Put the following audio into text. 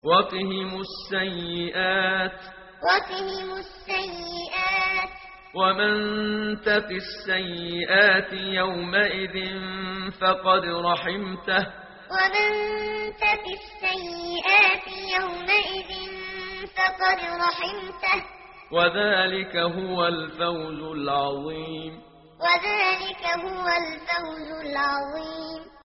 وقهم السيئات ومن تق السيئات يومئذ فقد رحمته وذلك هو الفوز العظيم.